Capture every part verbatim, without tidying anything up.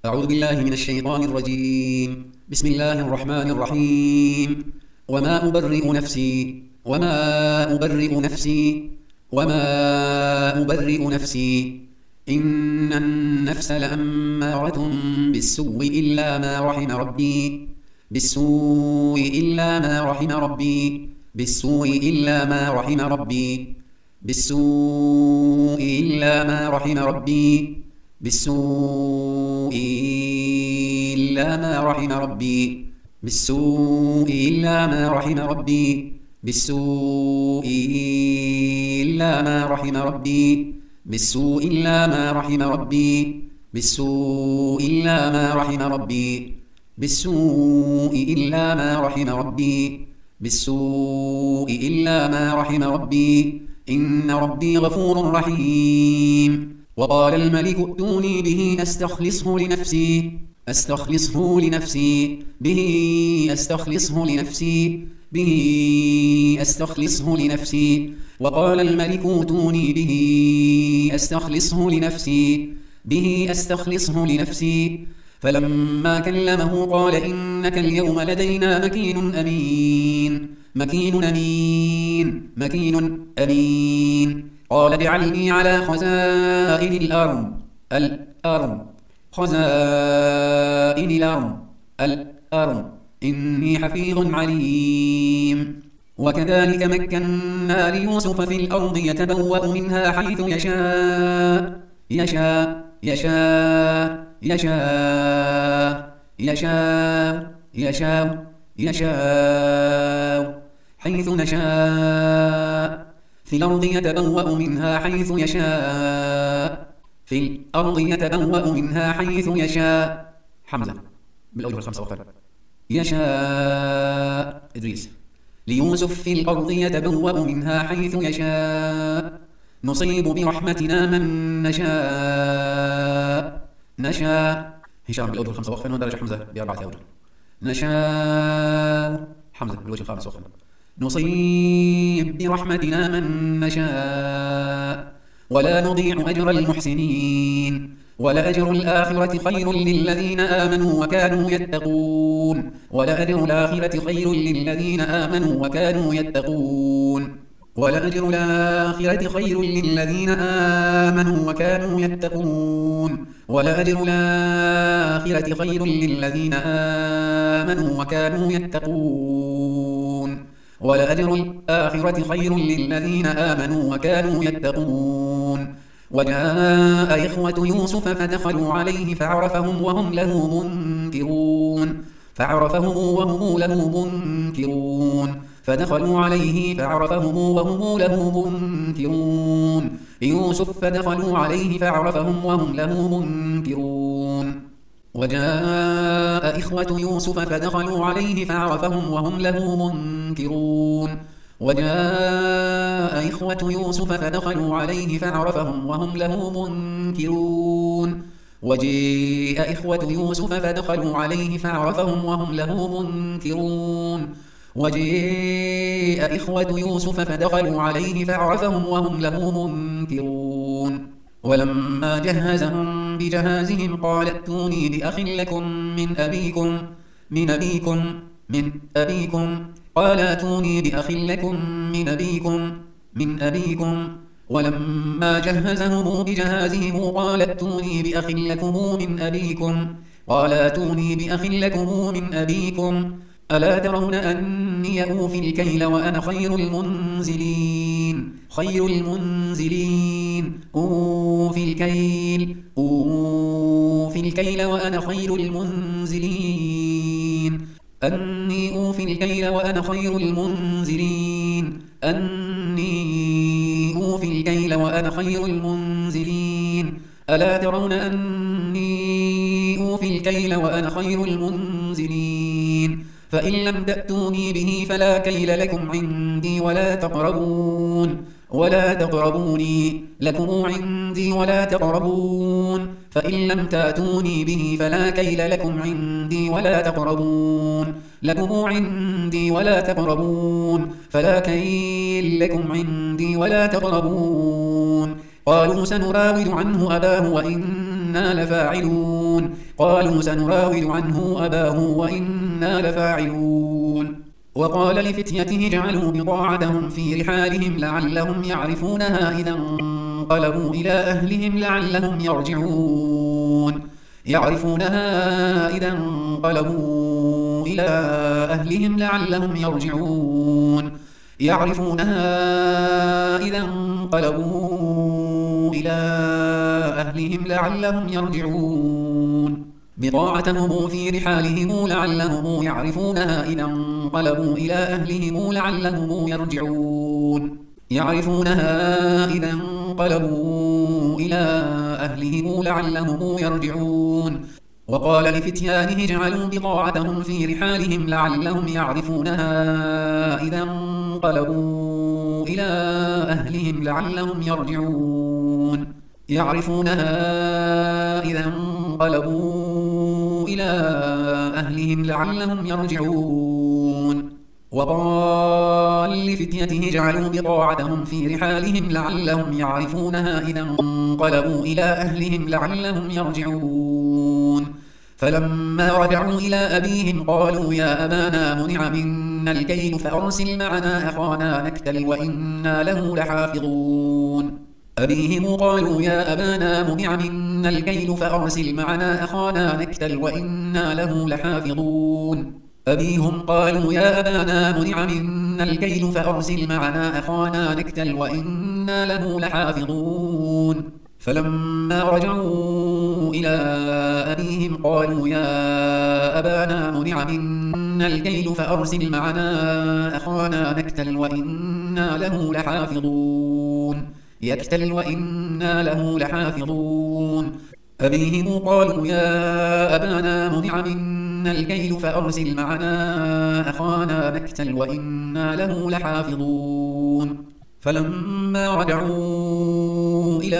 أعوذ بالله من الشيطان الرجيم. بسم الله الرحمن الرحيم. وما أبرئ نفسي وما أبرئ نفسي وما أبرئ نفسي إن النفس لأمارة بالسوء إلا ما رحم ربي بالسوء إلا ما رحم ربي بالسوء إلا ما رحم ربي بالسوء إلا ما رحم ربي بالسوء إلا ما رحم ربي بالسوء إلا ما رحم ربي بالسوء إلا ما رحم ربي بالسوء إلا ما رحم ربي بالسوء إلا ما رحم ربي بالسوء إلا ما رحم ربي بالسوء إلا ما رحم ربي إن ربي غفور رحيم. وقال الملك ائتوني به أستخلصه لنفسي أستخلصه لنفسي به أستخلصه لنفسي به أستخلصه لنفسي وقال الملك ائتوني به أستخلصه لنفسي به أستخلصه لنفسي فلما كلمه قال إنك اليوم لدينا مكين أمين مكين أمين مكين أمين قال اجعلني على خزائن الأرض الأرض خزائن الأرض الأرض إني حفيظ عليم. وكذلك مكنا ليوسف في الأرض يتبوأ منها حيث يشاء يشاء يشاء يشاء يشاء يشاء يشاء حيث نشاء في الأرض يتبوأ منها حيث يشاء في الأرض يتبوأ منها حيث يشاء حمزة بالأوجه الخمسة وقال يشاء إدريس ليوسف في الأرض يتبوأ منها حيث يشاء نصيب برحمتنا من نشاء نشاء هشام بالأوجه الخمسة وقفا ودرجة حمزة بأربعة أوجه نشاء حمزة بالوجه الخامس وقفا نصيب برحمتنا من نشاء ولا نضيع أجر المحسنين ولأجر الآخرة خير للذين آمنوا وكانوا يتقون ولأجر الآخرة خير للذين آمنوا وكانوا يتقون ولأجر الآخرة خير للذين آمنوا وكانوا يتقون ولأجر الآخرة خير للذين آمنوا وكانوا يتقون ولأجر الآخرة خير للذين آمنوا وكانوا يتقون. وجاء إخوة يوسف فدخلوا عليه فعرفهم وهم له منكرون فعرفهم وهم له منكرون فدخلوا عليه فعرفهم وهم له منكرون يوسف فدخلوا عليه فعرفهم وهم له منكرون. وجاء إخوة يوسف فدخلوا عليه فعرفهم وهم له منكرون وجاء إخوة يوسف فدخلوا عليه فعرفهم وهم له منكرون وجاء إخوة يوسف فدخلوا عليه فعرفهم وهم له منكرون وجاء إخوة يوسف فدخلوا عليه فعرفهم وهم له منكرون ولما جهزهم بجهازهم قال ائتوني بأخ لكم من أبيكم من أبيكم من أبيكم قال ائتوني بأخ لكم من أبيكم من أبيكم ولما جهزهم بجهازهم قال ائتوني بأخ لكم من أبيكم قال ائتوني بأخ لكم من أبيكم ألا ترون أني أوفي الكيل وأنا خير المنزلين خير المنزلين أوفي الكيل أوفي الكيل وأنا خير المنزلين أني أوفي الكيل وأنا خير المنزلين أني أوفي الكيل وأنا خير المنزلين ألا ترون أني أوفي الكيل وأنا خير المنزلين فإن لم تأتوني به فلا كيل لكم عندي ولا تقربون ولا تقربوني لكم عندي ولا تقربون فإن لم تأتوني به فلا كيل لكم عندي ولا تقربون لكم عندي ولا تقربون فلا كيل لكم عندي ولا تقربون قالوا سنراود عنه أباه وإنا وإنا لفاعلون قالوا سنراود عنه أباه وإنا لفاعلون وقال لفتيته اجعلوا بضاعتهم في رحالهم لعلهم يعرفونها إذا انقلبوا إلى أهلهم لعلهم يرجعون يعرفونها إذا انقلبوا إلى أهلهم لعلهم يرجعون يعرفونها إذا انقلبوا إلى أهلهم لعلهم يرجعون بضاعتهم في رحالهم لعلهم يعرفونها إذا انقلبوا إلى أهلهم لعلهم يرجعون يعرفونها إذا انقلبوا إلى أهلهم لعلهم يرجعون وقال لفتيانه اجعلوا بضاعتهم في رحالهم لعلهم يعرفونها إذا انقلبوا إلى أهلهم لعلهم يرجعون يعرفونها إذا انقلبوا إلى أهلهم لعلهم يرجعون وقال لفتيته اجعلوا بضاعتهم في رحالهم لعلهم يعرفونها إذا انقلبوا إلى أهلهم لعلهم يرجعون فلما رجعوا إلى أبيهم قالوا يا أبانا منع منا الكيل فأرسل معنا أخانا نكتل وإنا له لحافظون أبيهم قالوا يا أبانا منع منا الكيل فأرسل معنا أخانا نكتل وإنا له لحافظون أبيهم قالوا يا أبانا منع منا الكيل فأرسل معنا أخانا نكتل وإنا له لحافظون فلما رجعوا إلى أبيهم قالوا يا أبانا منع منا الكيل فأرسل معنا أخانا نكتل وإنا له لحافظون يكتل وإنا له لحافظون أبيهم قالوا يا أبانا منع منا الكيل فأرسل معنا أخانا نكتل وإنا له لحافظون فلما رجعوا إلى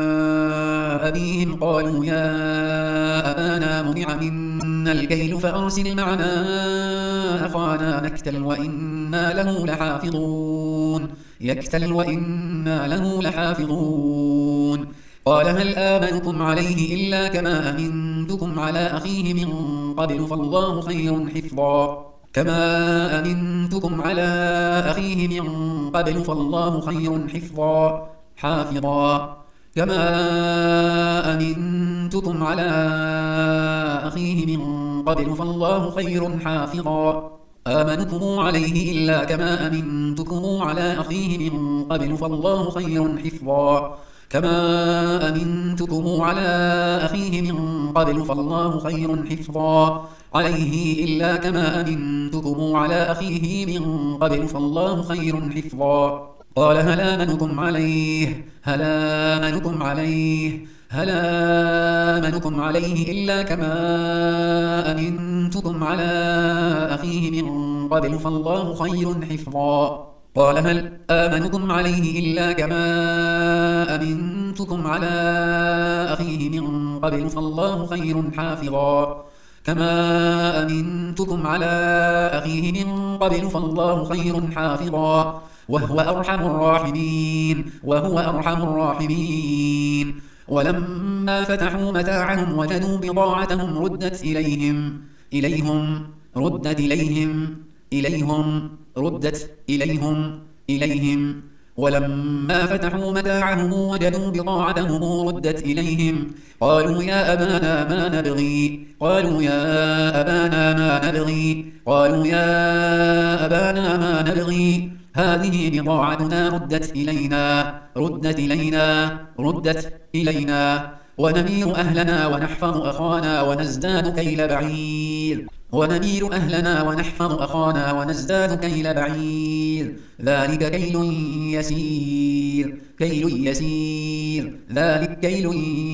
أبيهم قالوا يا أبانا منع منا الكيل فأرسل معنا أخانا نكتل وإنا له لحافظون يكتل وإنا له لحافظون قال هل آمنكم عليه إلا كما أمنتكم على أخيه من قبل فالله خير حفظا كما أمنتكم على أخيه من قبل فالله خير حفظا حافظا كما أمنتكم على أخيه من قبل فالله خير حافظا آمنكم عليه إلا كما أمنتكم على أخيه من قبل فالله خير حفظا كما أمنتكم على أخيه من قبل فالله خير حفظا عليه إلا كما أمنتكم على أخيه من قبل فالله خير حفظا قال هل آمنكم عليه هل آمنكم عليه هل آمنكم عليه إلا كما أمنتكم على أخيه من قبل فالله خير حفظا قال هل آمنكم عليه إلا كما أمنتكم على أخيه من قبل فالله خير حافظا كما أمنتكم على أخيه من قبل فالله خير حافظا وهو أرحم الراحمين وهو أرحم الراحمين ولما فتحوا متاعهم وجدوا بضاعتهم ردت إليهم إليهم ردت إليهم إليهم ردت إليهم إليهم ولما فتحوا متاعهم وجدوا بضاعتهم ردت إليهم قالوا يا أبانا ما نبغي قالوا يا أبانا ما نبغي قالوا يا أبانا ما نبغي هذه بضاعتنا ردت إلينا ردت إلينا ردت إلينا ونمير أهلنا ونحفظ أخانا ونزداد كيل بعير ونمير أهلنا ونحفظ أخانا ونزداد كيل بعير ذلك كيل يسير كيل يسير ذلك كيل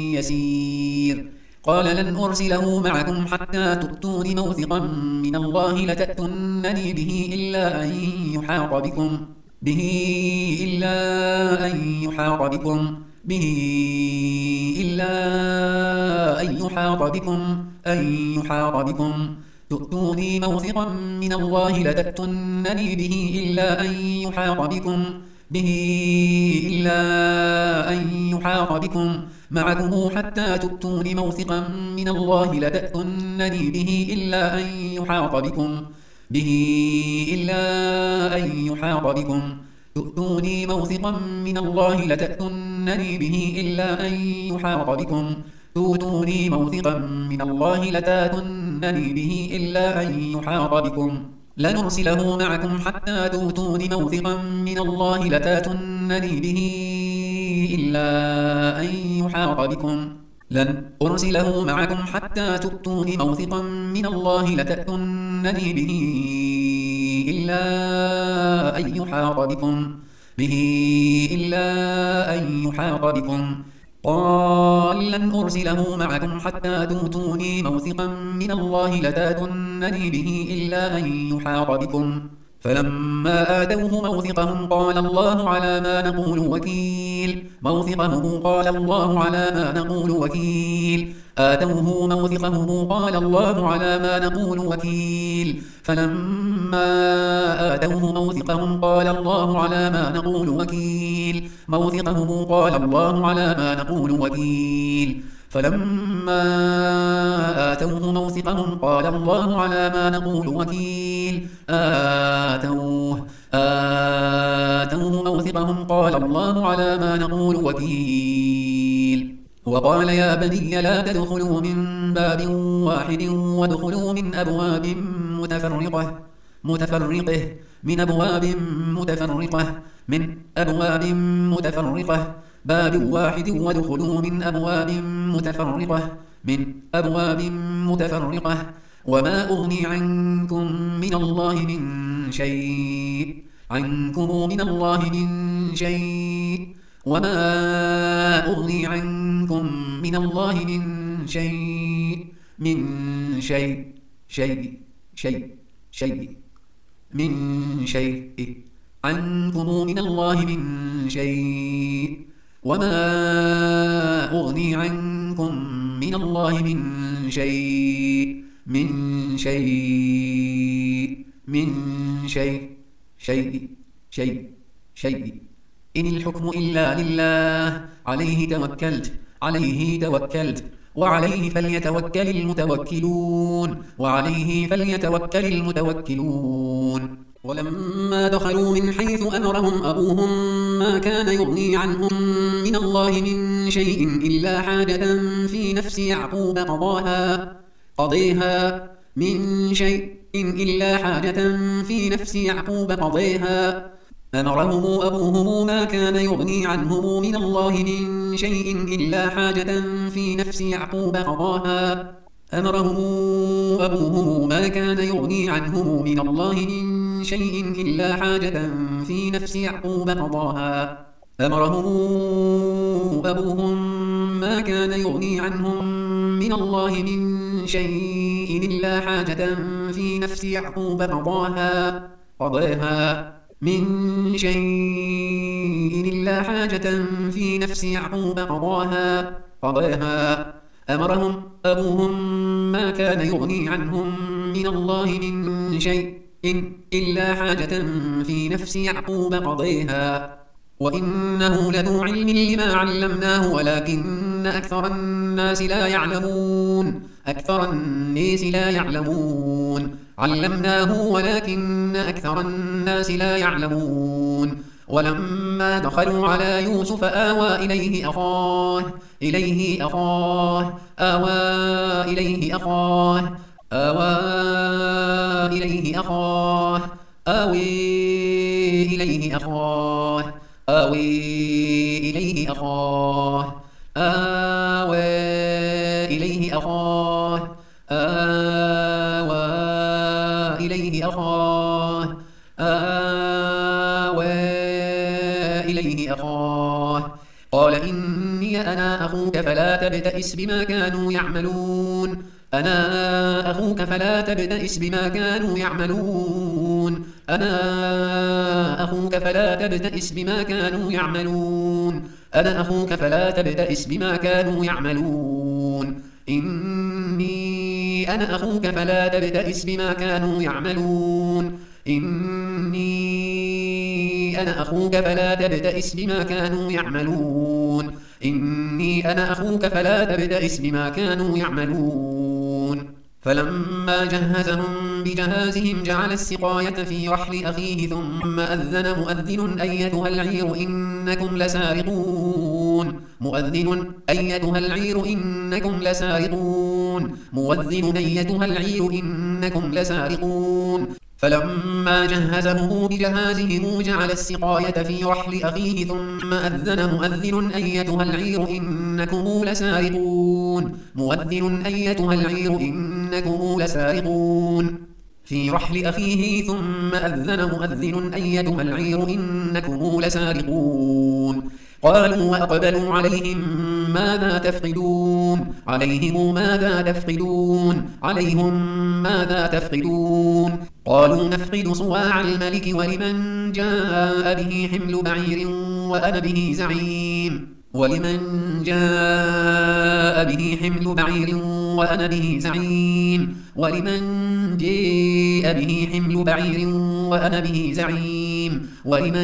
يسير قال لن أرسله معكم حتى تؤتون موثقا من الله لتأتونني به إلا أن يحاط بكم به إلا أن يحاط بكم به إلا أن يحاط بكم أن يحاط بكم تؤتوني موثقا من الله لتأتونني به إلا أن يحاط بكم به إلا أن يحاط بكم معكم حتى تؤتون موثقا من الله لتأتونني به إلا أن يحاط بكم به إلا أن يحاط بكم تؤتوني موثقا من الله لتأتونني به إلا أن يحاط بكم تؤتوني موثقا من الله لتأتونني به إلا أن يحاط بكم لنرسله معكم حتى تؤتون موثقا من الله لتأتونني به إلا أن يحاط بكم لن أرسله معكم حتى تؤتون موثقا من الله لتأتونني به إلا أن يحاط بكم به إلا أن يحاط بكم قال لن أرسله معكم حتى تؤتوني موثقا من الله لتأتونني به إلا أن يحاط بكم فلما آتوه موثقهم قال الله على ما نقول وكيل موثقهم قال الله على ما نقول وكيل آتوه موثقهم قال الله على ما نقول وكيل فلما آتوه موثقهم قال الله على ما نقول وكيل موثقهم قال الله على ما نقول وكيل فلما آتوه موثقهم قال الله على ما نقول وكيل آتوه آتوه موثقهم قال الله على ما نقول وكيل وقال يا بني لا تدخلوا من باب واحد وادخلوا من أبواب متفرقة متفرقة من أبواب متفرقة من أبواب متفرقة باب واحد وادخلوا من أبواب متفرقة من أبواب متفرقة وما أغني عنكم من الله من شيء عنكم من الله من شيء وما أغني عنكم من الله من شيء من شيء شيء شيء شيء من شيء عنكم من الله من شيء وما أغني عنكم من الله من شيء من شيء من شيء شيء شيء شيء إن الحكم إلا لله عليه توكلت عليه توكلت وعليه فليتوكل المتوكلون وعليه فليتوكل المتوكلون ولما دخلوا من حيث أمرهم أبوهم ما كان يغني عنهم من الله من شيء إلا حاجة في نفس يعقوب قضاها قضيها من شيء إلا حاجة في نفس يعقوب قضيها أمرهم أبوهم ما كان يغني عنهم من الله من شيء إلا حاجة في نفس يعقوب قضاها أمرهم أبوهم ما كان يغني عنهم من الله من شيء إلا حاجة في نفس يعقوب قضاها أمرهم أبوهم ما كان يغني عنهم من الله من شيء إلا حاجة في نفس يعقوب قضاها قضاها من شيء إلا حاجة في نفس يعقوب قضاها قضاها أمرهم أبوهم ما كان يغني عنهم من الله من شيء إلا حاجة في نفس يعقوب قضيها وإنه لذو علم لما علمناه ولكن أكثر الناس لا يعلمون أكثر الناس لا يعلمون علمناه ولكن أكثر الناس لا يعلمون ولما دخلوا على يوسف آوى إليه أخاه إليه أخاه آوى إليه أخاه آوى إليه أخاه آوي إليه أخاه آوي إليه أخاه آوى إليه أخاه آوى إليه أخاه آوى إليه أخاه قال إني أنا أخوك فلا تبتئس بما كانوا يعملون أنا أخوك فلا تبتئس بما كانوا يعملون أنا أخوك فلا تبتئس بما كانوا يعملون أنا أخوك فلا تبتئس بما كانوا يعملون إني أنا أخوك فلا تبتئس بما كانوا يعملون إني أنا أخوك فلا تبتئس بما كانوا يعملون إني أنا أخوك فلا تبتئس بما كانوا يعملون فلما جهزهم بجهازهم جعل السقاية في رحل أخيه ثم أذن مؤذن أيتها العير إنكم لسارقون مؤذن أيتها العير إنكم لسارقون مؤذن أيتها العير إنكم لسارقون فلما جهزهم بجهازهم جعل السقاية في رحل أخيه ثم أذن مؤذن أيتها العير إنكم لسارقون مؤذن أيتها العير إنكم لسارقون في رحل أخيه ثم أذن مؤذن أيتها العير إنكم لسارقون قالوا وأقبلوا عليهم ماذا تفقدون عليهم ماذا تفقدون عليهم ماذا تفقدون قالوا نفقد صواع الملك ولمن جاء به حمل بعير وأنا به زعيم ولمن جاء به حمل بعير وأنا به زعيم ولمن جاء به حمل بعير وأنا به زعيم ولمن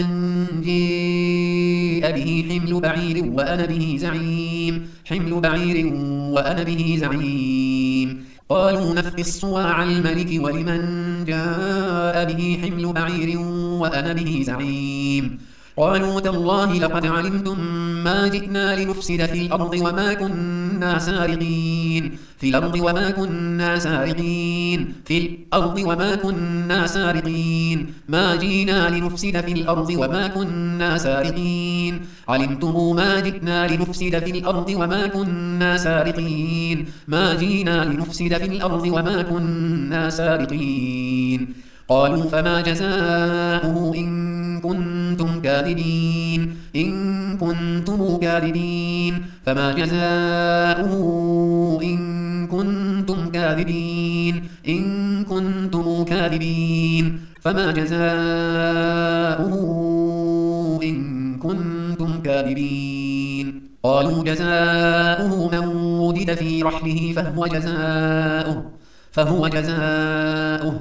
جاء به حمل بعير وأنا به زعيم حمل بعير وأنا به زعيم قالوا نفقد صواع الملك ولمن جاء به حمل بعير وأنا به زعيم قالوا تالله لقد علمتم ما جئنا لنفسد في الأرض وما كنا سارقين في الأرض وما كنا سارقين في الأرض وما كنا سارقين ما جئنا لنفسد في الأرض وما كنا سارقين علمتم ما جئنا لنفسد في الأرض وما كنا سارقين ما جئنا لنفسد في الأرض وما كنا سارقين قالوا فما جزاؤه إن كنتم كاذبين إن كنتم كاذبين فما جزاؤه إن كنتم كاذبين إن كنتم كاذبين فما جزاؤه إن كنتم كاذبين قالوا جزاؤه من وجد في رحله فهو جزاؤه فهو جزاؤه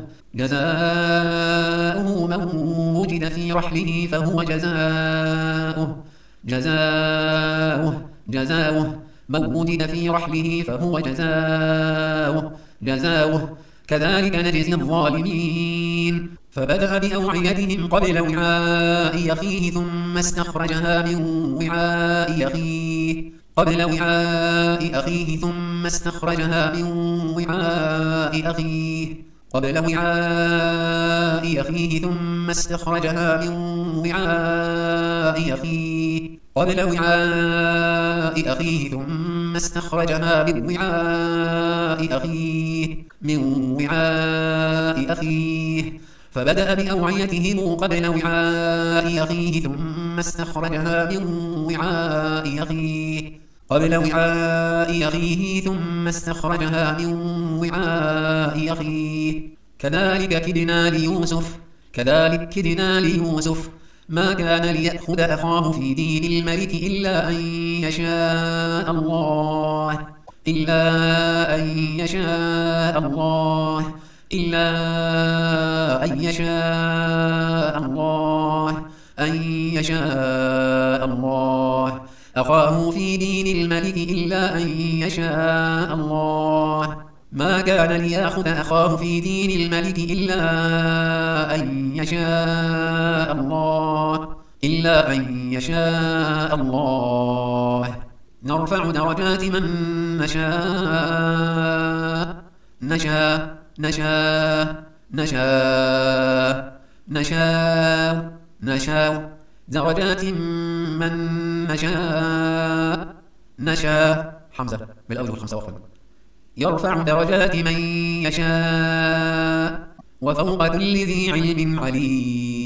جزاؤه من وجد في رحله فهو جزاؤه جزاؤه جزاؤه من وجد في رحله فهو جزاؤه جزاؤه كذلك نجزي الظالمين فبدأ بأوعيتهم قبل وعاء أخيه ثم استخرجها من وعاء أخيه قبل وعاء أخيه ثم استخرجها من وعاء أخيه قبل وعاء أخيه ثم استخرجها من وعاء أخيه قبل وعاء أخيه ثم استخرجها من وعاء أخيه من وعاء أخيه فبدأ بأوعيتهم قبل وعاء أخيه ثم استخرجها من وعاء أخيه قبل وعاء أخيه ثم استخرجها من وعاء أخيه كذلك كدنا ليوسف كذلك كدنا ليوسف ما كان ليأخذ أخاه في دين الملك إلا أن يشاء الله إلا أن يشاء الله إلا أن يشاء الله أن يشاء الله أخاه في دين الملك إلا أن يشاء الله ما كان ليأخذ أخاه في دين الملك إلا أن يشاء الله إلا أن يشاء الله نرفع درجات من نشاء نشاء نشاء نشاء نشاء نشاء درجات من نشاء نشاء حمزة بالأول والخمسة وأخذ يرفع درجات من يشاء وفوق كل ذي علم عليم